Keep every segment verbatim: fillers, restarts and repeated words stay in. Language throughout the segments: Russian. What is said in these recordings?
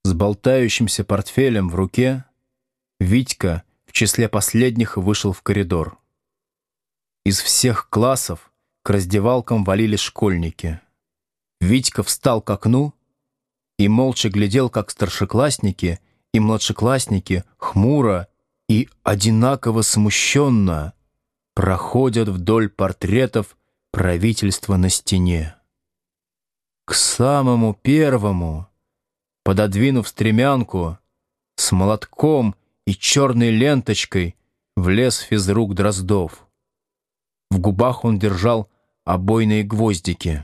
С болтающимся портфелем в руке Витька в числе последних вышел в коридор. Из всех классов к раздевалкам валили школьники. Витька встал к окну и молча глядел, как старшеклассники и младшеклассники хмуро и одинаково смущенно проходят вдоль портретов правительства на стене. К самому первому, пододвинув стремянку, с молотком и черной ленточкой влез физрук Дроздов. В губах он держал обойные гвоздики.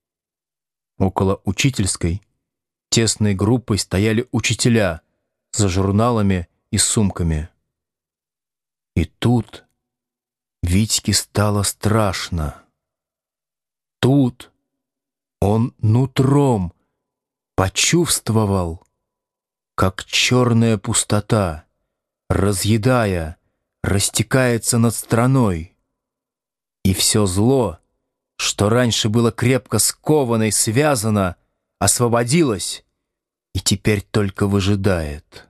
Около учительской тесной группой стояли учителя за журналами и сумками. И тут Витьке стало страшно. Тут он нутром почувствовал, как черная пустота, разъедая, растекается над страной, и все зло, что раньше было крепко сковано и связано, освободилось и теперь только выжидает.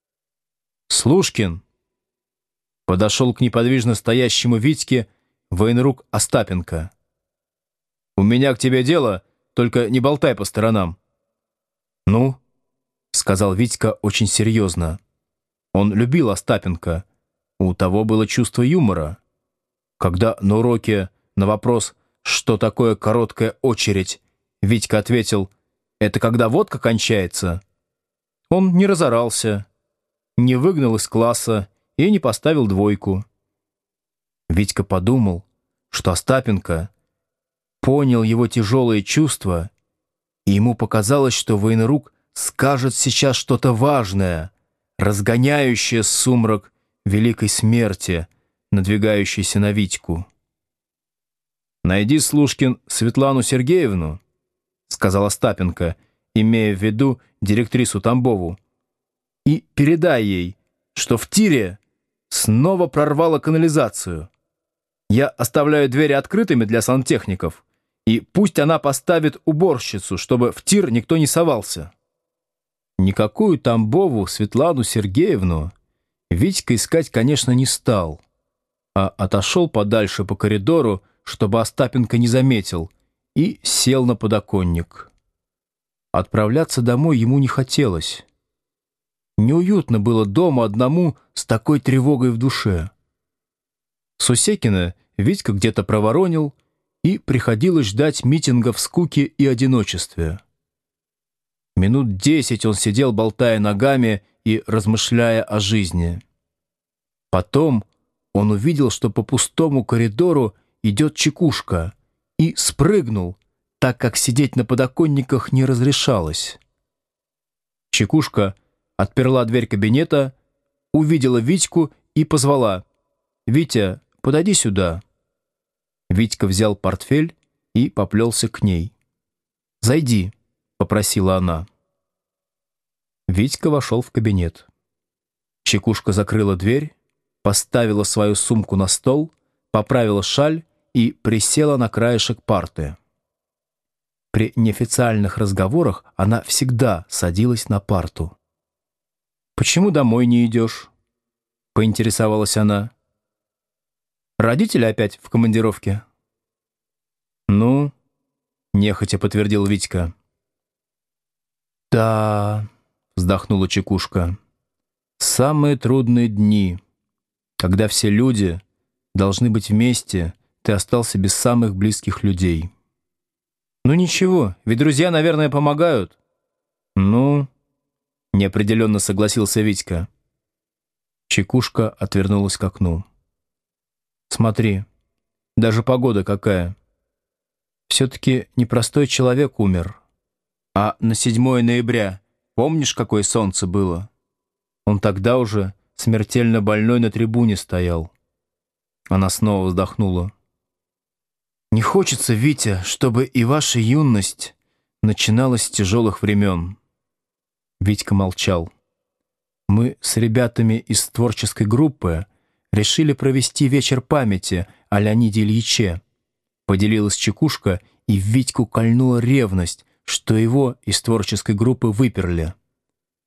Слушкин подошел к неподвижно стоящему Витьке военрук Остапенко. «У меня к тебе дело, только не болтай по сторонам». «Ну?» — сказал Витька очень серьезно. Он любил Остапенко, у того было чувство юмора. Когда на уроке на вопрос, что такое короткая очередь, Витька ответил: «Это когда водка кончается», он не разорался, не выгнал из класса и не поставил двойку. Витька подумал, что Остапенко понял его тяжелые чувства, и ему показалось, что военрук скажет сейчас что-то важное, разгоняющее сумрак великой смерти, надвигающейся на Витьку. «Найди, Слушкин, Светлану Сергеевну», — сказал Остапенко, имея в виду директрису Тамбову, «и передай ей, что в тире снова прорвало канализацию. Я оставляю двери открытыми для сантехников, и пусть она поставит уборщицу, чтобы в тир никто не совался». Никакую Тамбову Светлану Сергеевну Витька искать, конечно, не стал, а отошел подальше по коридору, чтобы Остапенко не заметил, и сел на подоконник. Отправляться домой ему не хотелось. Неуютно было дома одному с такой тревогой в душе. Сусекина Витька где-то проворонил, и приходилось ждать митинга в скуке и одиночестве. Минут десять он сидел, болтая ногами и размышляя о жизни. Потом он увидел, что по пустому коридору идет Чекушка, и спрыгнул, так как сидеть на подоконниках не разрешалось. Чекушка отперла дверь кабинета, увидела Витьку и позвала: «Витя, подойди сюда». Витька взял портфель и поплелся к ней. «Зайди», — попросила она. Витька вошел в кабинет. Чекушка закрыла дверь, поставила свою сумку на стол, поправила шаль и присела на краешек парты. При неофициальных разговорах она всегда садилась на парту. «Почему домой не идешь?» — поинтересовалась она. «Родители опять в командировке?» «Ну?» — нехотя подтвердил Витька. «Да...» — вздохнула Чекушка. «Самые трудные дни, когда все люди должны быть вместе, ты остался без самых близких людей». «Ну ничего, ведь друзья, наверное, помогают». «Ну...» — неопределенно согласился Витька. Чекушка отвернулась к окну. «Смотри, даже погода какая. Все-таки непростой человек умер. А на седьмое ноября помнишь, какое солнце было? Он тогда уже смертельно больной на трибуне стоял». Она снова вздохнула. «Не хочется, Витя, чтобы и ваша юность начиналась с тяжелых времен». Витька молчал. «Мы с ребятами из творческой группы решили провести вечер памяти о Леониде Ильиче», поделилась Чекушка, и в Витьку кольнула ревность, что его из творческой группы выперли.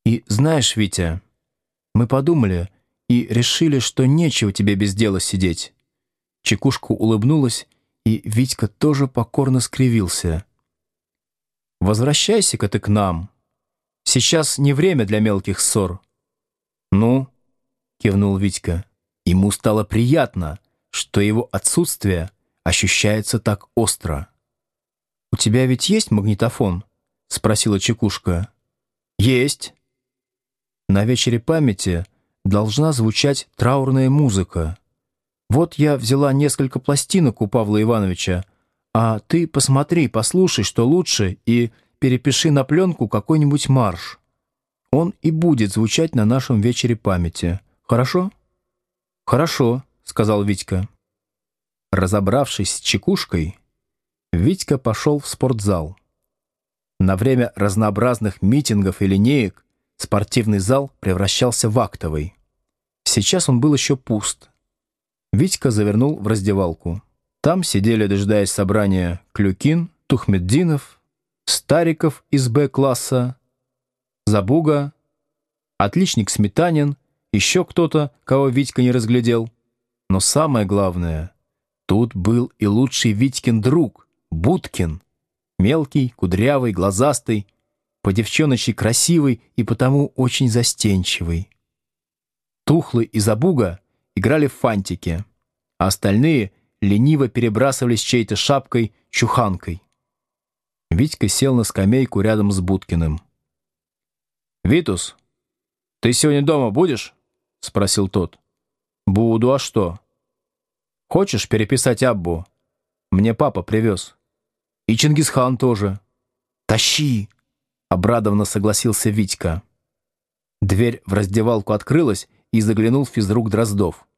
И знаешь, Витя, мы подумали и решили, что нечего тебе без дела сидеть». Чекушка улыбнулась, и Витька тоже покорно скривился. «Возвращайся-ка ты к нам. Сейчас не время для мелких ссор». «Ну?» — кивнул Витька. Ему стало приятно, что его отсутствие ощущается так остро. «У тебя ведь есть магнитофон?» — спросила Чекушка. «Есть». На вечере памяти должна звучать траурная музыка. Вот я взяла несколько пластинок у Павла Ивановича, а ты посмотри, послушай, что лучше, и перепиши на пленку какой-нибудь марш. Он и будет звучать на нашем вечере памяти. Хорошо? Хорошо, сказал Витька. Разобравшись с Чекушкой, Витька пошел в спортзал. На время разнообразных митингов и линеек спортивный зал превращался в актовый. Сейчас он был еще пуст. Витька завернул в раздевалку. Там сидели, дожидаясь собрания, Клюкин, Тухмеддинов, Стариков из Б-класса, Забуга, отличник Сметанин, еще кто-то, кого Витька не разглядел. Но самое главное, тут был и лучший Витькин друг, Будкин. Мелкий, кудрявый, глазастый, по-девчоночи красивый и потому очень застенчивый. Тухлый и Забуга играли в фантики, а остальные лениво перебрасывались чьей-то шапкой, чуханкой. Витька сел на скамейку рядом с Будкиным. «Витус, ты сегодня дома будешь?» — спросил тот. «Буду, а что?» «Хочешь переписать Аббу? Мне папа привез. И Чингисхан тоже». «Тащи!» — обрадованно согласился Витька. Дверь в раздевалку открылась, и заглянул физрук Дроздов.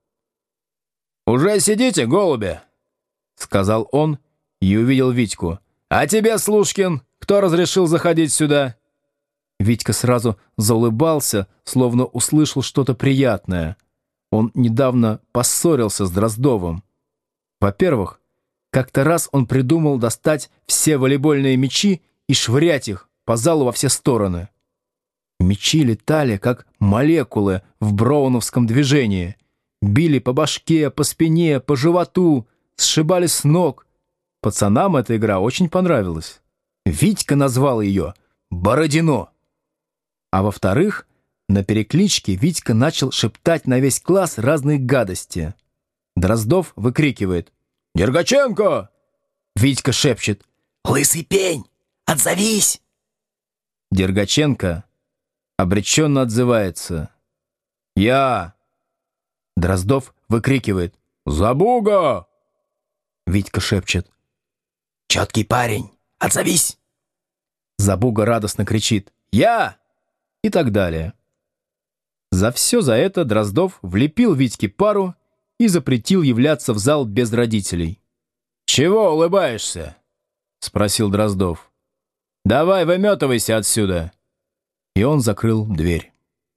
«Уже сидите, голуби?» — сказал он и увидел Витьку. «А тебе, Слушкин, кто разрешил заходить сюда?» Витька сразу заулыбался, словно услышал что-то приятное. Он недавно поссорился с Дроздовым. Во-первых, как-то раз он придумал достать все волейбольные мячи и швырять их по залу во все стороны. Мячи летали, как молекулы в броуновском движении. Били по башке, по спине, по животу, сшибали с ног. Пацанам эта игра очень понравилась. Витька назвал ее «Бородино». А во-вторых, на перекличке Витька начал шептать на весь класс разные гадости. Дроздов выкрикивает «Дергаченко!» Витька шепчет «Лысый пень! Отзовись!» Дергаченко обреченно отзывается «Я!» Дроздов выкрикивает «Забуга!» Витька шепчет «Четкий парень! Отзовись!» Забуга радостно кричит «Я!» и так далее. За все за это Дроздов влепил Витьке пару и запретил являться в зал без родителей. «Чего улыбаешься?» — спросил Дроздов. «Давай выметывайся отсюда!» И он закрыл дверь.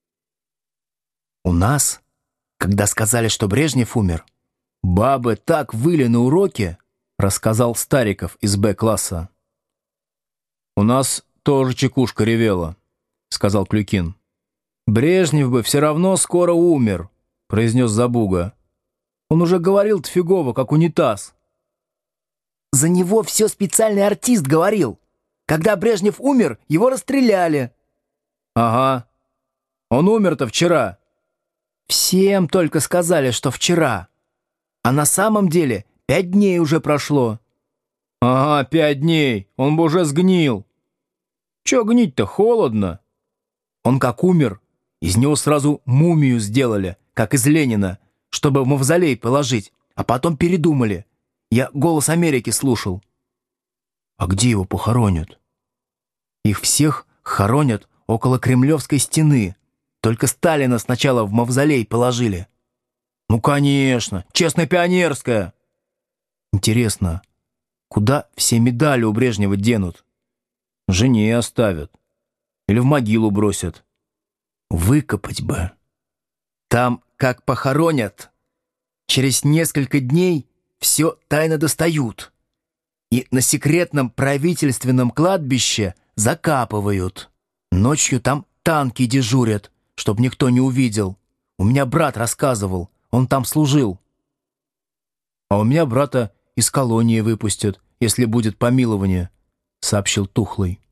У нас, когда сказали, что Брежнев умер, бабы так выли на уроке, рассказал Стариков из Б-класса. «У нас тоже Чекушка ревела», — сказал Клюкин. «Брежнев бы все равно скоро умер», — произнес Забуга. «Он уже говорил фигово, как унитаз». «За него все специальный артист говорил. Когда Брежнев умер, его расстреляли». «Ага. Он умер-то вчера». «Всем только сказали, что вчера. А на самом деле пять дней уже прошло». «Ага, пять дней. Он бы уже сгнил». «Че гнить-то, холодно?» Он как умер, из него сразу мумию сделали, как из Ленина, чтобы в мавзолей положить, а потом передумали. Я «Голос Америки» слушал». «А где его похоронят?» «Их всех хоронят около Кремлевской стены. Только Сталина сначала в мавзолей положили». «Ну, конечно, честно-пионерская». «Интересно, куда все медали у Брежнева денут?» «Жене оставят. Или в могилу бросят». «Выкопать бы. Там, как похоронят, через несколько дней все тайно достают и на секретном правительственном кладбище закапывают. Ночью там танки дежурят, чтоб никто не увидел. У меня брат рассказывал, он там служил». «А у меня брата из колонии выпустят, если будет помилование», — сообщил Тухлый.